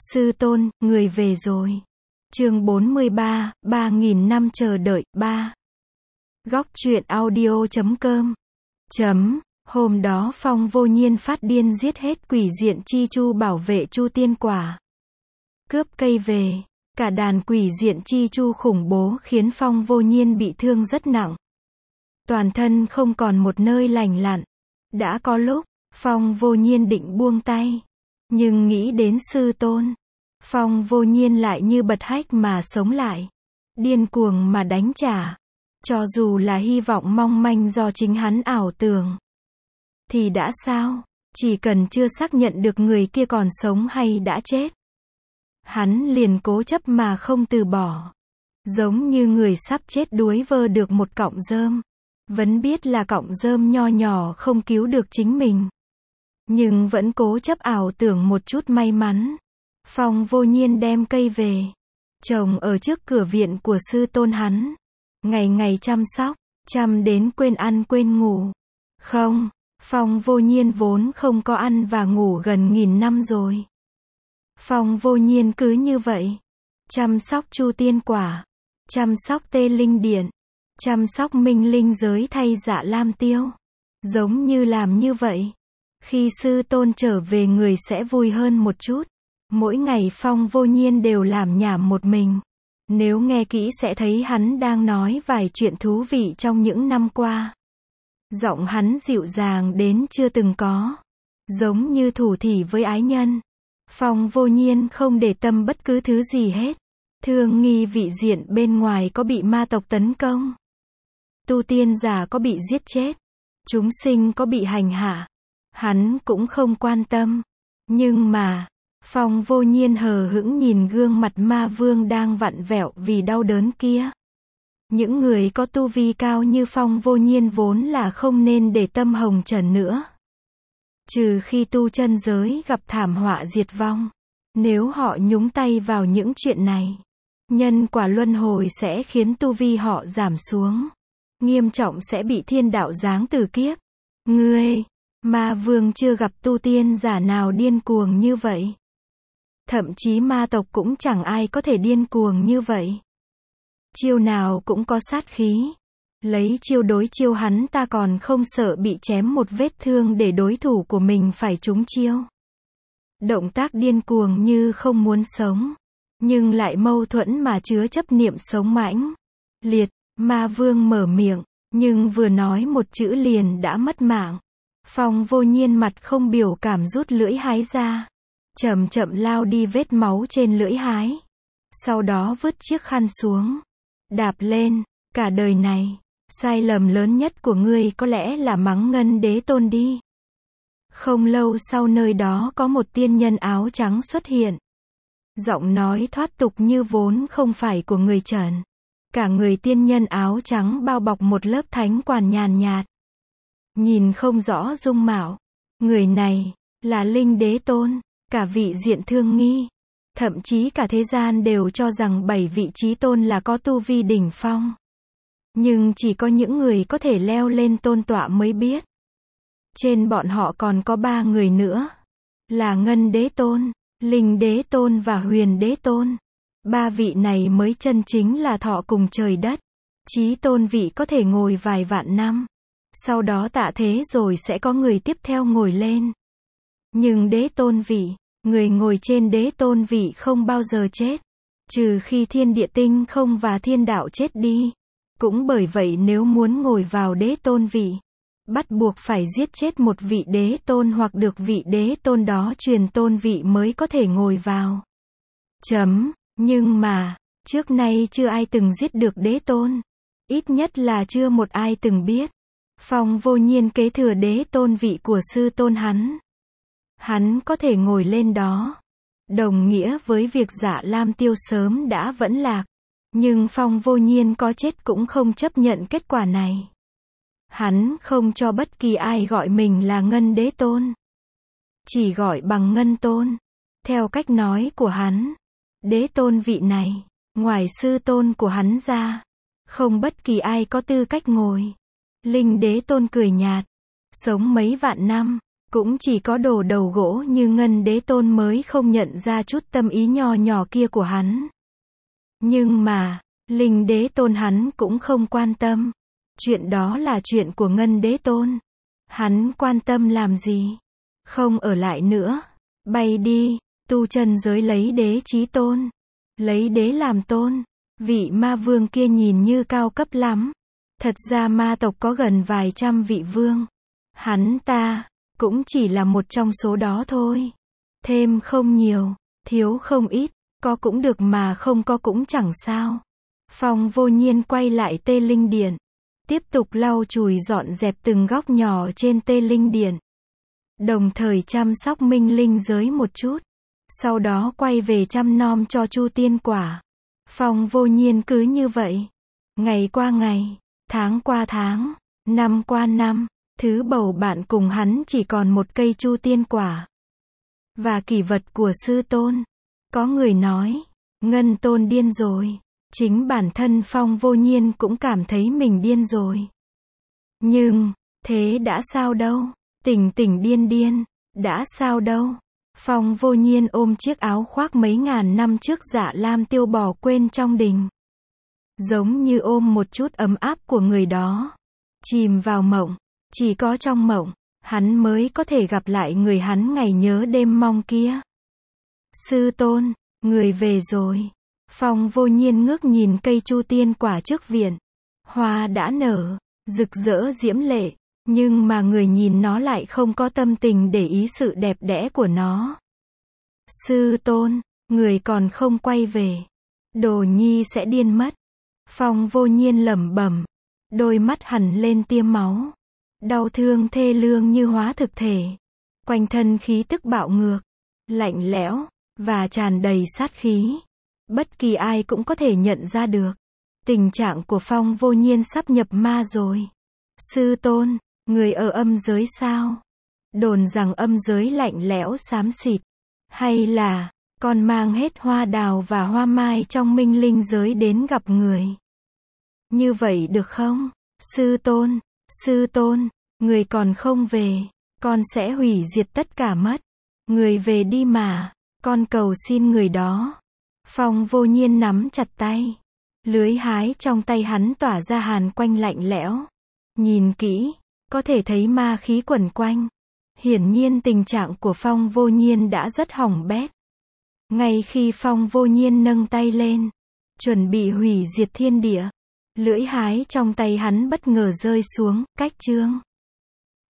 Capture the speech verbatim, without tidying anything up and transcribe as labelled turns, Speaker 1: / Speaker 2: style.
Speaker 1: Sư tôn, người về rồi. Chương bốn mươi ba, ba nghìn năm chờ đợi, ba. Góc truyện audio chấm com. Chấm. Hôm đó Phong Vô Nhiên phát điên giết hết quỷ diện chi chu bảo vệ Chu Tiên Quả. Cướp cây về. Cả đàn quỷ diện chi chu khủng bố khiến Phong Vô Nhiên bị thương rất nặng. Toàn thân không còn một nơi lành lặn. Đã có lúc, Phong Vô Nhiên định buông tay. Nhưng nghĩ đến sư tôn. Phong Vô Nhiên lại như bật hách mà sống lại. Điên cuồng mà đánh trả. Cho dù là hy vọng mong manh do chính hắn ảo tưởng. Thì đã sao? Chỉ cần chưa xác nhận được người kia còn sống hay đã chết. Hắn liền cố chấp mà không từ bỏ. Giống như người sắp chết đuối vơ được một cọng rơm. Vẫn biết là cọng rơm nho nhỏ không cứu được chính mình. Nhưng vẫn cố chấp ảo tưởng một chút may mắn. Phong Vô Nhiên đem cây về. Trồng ở trước cửa viện của sư tôn hắn. Ngày ngày chăm sóc. Chăm đến quên ăn quên ngủ. Không, Phong Vô Nhiên vốn không có ăn và ngủ gần nghìn năm rồi. Phong Vô Nhiên cứ như vậy. Chăm sóc Chu Tiên Quả. Chăm sóc Tê Linh Điện. Chăm sóc Minh Linh Giới thay Dạ Lam Tiêu. Giống như làm như vậy. Khi sư tôn trở về người sẽ vui hơn một chút. Mỗi ngày Phong Vô Nhiên đều làm nhảm một mình. Nếu nghe kỹ sẽ thấy hắn đang nói vài chuyện thú vị trong những năm qua. Giọng hắn dịu dàng đến chưa từng có. Giống như thủ thỉ với ái nhân. Phong Vô Nhiên không để tâm bất cứ thứ gì hết. Thương nghi vị diện bên ngoài có bị ma tộc tấn công. Tu tiên giả có bị giết chết. Chúng sinh có bị hành hạ. Hắn cũng không quan tâm. Nhưng mà, Phong Vô Nhiên hờ hững nhìn gương mặt ma vương đang vặn vẹo vì đau đớn kia. Những người có tu vi cao như Phong Vô Nhiên vốn là không nên để tâm hồng trần nữa. Trừ khi tu chân giới gặp thảm họa diệt vong. Nếu họ nhúng tay vào những chuyện này, nhân quả luân hồi sẽ khiến tu vi họ giảm xuống. Nghiêm trọng sẽ bị thiên đạo giáng từ kiếp. Ngươi, ma vương chưa gặp tu tiên giả nào điên cuồng như vậy. Thậm chí ma tộc cũng chẳng ai có thể điên cuồng như vậy. Chiêu nào cũng có sát khí. Lấy chiêu đối chiêu hắn ta còn không sợ bị chém một vết thương để đối thủ của mình phải trúng chiêu. Động tác điên cuồng như không muốn sống. Nhưng lại mâu thuẫn mà chứa chấp niệm sống mãnh liệt. Ma vương mở miệng. Nhưng vừa nói một chữ liền đã mất mạng. Phong Vô Nhiên mặt không biểu cảm rút lưỡi hái ra. Chậm chậm lao đi vết máu trên lưỡi hái. Sau đó vứt chiếc khăn xuống. Đạp lên. Cả đời này, sai lầm lớn nhất của ngươi có lẽ là mắng Ngân Đế Tôn đi. Không lâu sau nơi đó có một tiên nhân áo trắng xuất hiện. Giọng nói thoát tục như vốn không phải của người Trần. Cả người tiên nhân áo trắng bao bọc một lớp thánh quản nhàn nhạt. Nhìn không rõ dung mạo. Người này, là Linh Đế Tôn. Cả vị diện thương nghi. Thậm chí cả thế gian đều cho rằng bảy vị chí tôn là có tu vi đỉnh phong. Nhưng chỉ có những người có thể leo lên tôn tọa mới biết. Trên bọn họ còn có ba người nữa. Là Ngân Đế Tôn, Linh Đế Tôn và Huyền Đế Tôn. Ba vị này mới chân chính là thọ cùng trời đất. Chí tôn vị có thể ngồi vài vạn năm. Sau đó tạ thế rồi sẽ có người tiếp theo ngồi lên. Nhưng đế tôn vị, người ngồi trên đế tôn vị không bao giờ chết. Trừ khi thiên địa tinh không và thiên đạo chết đi. Cũng bởi vậy nếu muốn ngồi vào đế tôn vị, bắt buộc phải giết chết một vị đế tôn hoặc được vị đế tôn đó truyền tôn vị mới có thể ngồi vào. Chấm. Nhưng mà, trước nay chưa ai từng giết được đế tôn. Ít nhất là chưa một ai từng biết. Phong Vô Nhiên kế thừa đế tôn vị của sư tôn hắn. Hắn có thể ngồi lên đó. Đồng nghĩa với việc Dạ Lam Tiêu sớm đã vẫn lạc. Nhưng Phong Vô Nhiên có chết cũng không chấp nhận kết quả này. Hắn không cho bất kỳ ai gọi mình là Ngân Đế Tôn. Chỉ gọi bằng Ngân Tôn. Theo cách nói của hắn, đế tôn vị này, ngoài sư tôn của hắn ra, không bất kỳ ai có tư cách ngồi. Linh Đế Tôn cười nhạt. Sống mấy vạn năm, Cũng chỉ có đồ đầu gỗ như Ngân Đế Tôn mới không nhận ra chút tâm ý nho nhỏ kia của hắn. Nhưng mà, Linh Đế Tôn hắn cũng không quan tâm. Chuyện đó là chuyện của Ngân Đế Tôn. Hắn quan tâm làm gì? Không ở lại nữa. Bay đi, tu chân giới lấy đế chí tôn. Lấy đế làm tôn. Vị ma vương kia nhìn như cao cấp lắm. Thật ra ma tộc có gần vài trăm vị vương. Hắn ta, cũng chỉ là một trong số đó thôi. Thêm không nhiều, thiếu không ít, có cũng được mà không có cũng chẳng sao. Phong Vô Nhiên quay lại Tê Linh Điện. Tiếp tục lau chùi dọn dẹp từng góc nhỏ trên Tê Linh Điện. Đồng thời chăm sóc minh linh giới một chút. Sau đó quay về chăm nom cho Chu Tiên Quả. Phong Vô Nhiên cứ như vậy. Ngày qua ngày, tháng qua tháng, năm qua năm, thứ bầu bạn cùng hắn chỉ còn một cây Chu Tiên Quả. Và kỷ vật của sư tôn. Có người nói, Ngân Tôn điên rồi. Chính bản thân Phong Vô Nhiên cũng cảm thấy mình điên rồi. Nhưng, thế đã sao đâu? Tỉnh tỉnh điên điên, đã sao đâu? Phong Vô Nhiên ôm chiếc áo khoác mấy ngàn năm trước Dạ Lam Tiêu bỏ quên trong đình. Giống như ôm một chút ấm áp của người đó. Chìm vào mộng, chỉ có trong mộng, hắn mới có thể gặp lại người hắn ngày nhớ đêm mong kia. Sư tôn, người về rồi. Phong Vô Nhiên ngước nhìn cây Chu Tiên Quả trước viện. Hoa đã nở, rực rỡ diễm lệ, nhưng mà người nhìn nó lại không có tâm tình để ý sự đẹp đẽ của nó. Sư tôn, người còn không quay về. Đồ nhi sẽ điên mất. Phong Vô Nhiên lẩm bẩm, đôi mắt hằn lên tia máu. Đau thương thê lương như hóa thực thể. Quanh thân khí tức bạo ngược, lạnh lẽo, và tràn đầy sát khí. Bất kỳ ai cũng có thể nhận ra được. Tình trạng của Phong Vô Nhiên sắp nhập ma rồi. Sư tôn, người ở âm giới sao? Đồn rằng âm giới lạnh lẽo xám xịt. Hay là, con mang hết hoa đào và hoa mai trong minh linh giới đến gặp người. Như vậy được không? Sư tôn, sư tôn, người còn không về, con sẽ hủy diệt tất cả mất. Người về đi mà, con cầu xin người đó. Phong Vô Nhiên nắm chặt tay. Lưới hái trong tay hắn tỏa ra hàn quanh lạnh lẽo. Nhìn kỹ, có thể thấy ma khí quẩn quanh. Hiển nhiên tình trạng của Phong Vô Nhiên đã rất hỏng bét. Ngay khi Phong Vô Nhiên nâng tay lên, chuẩn bị hủy diệt thiên địa, lưỡi hái trong tay hắn bất ngờ rơi xuống, cách chương.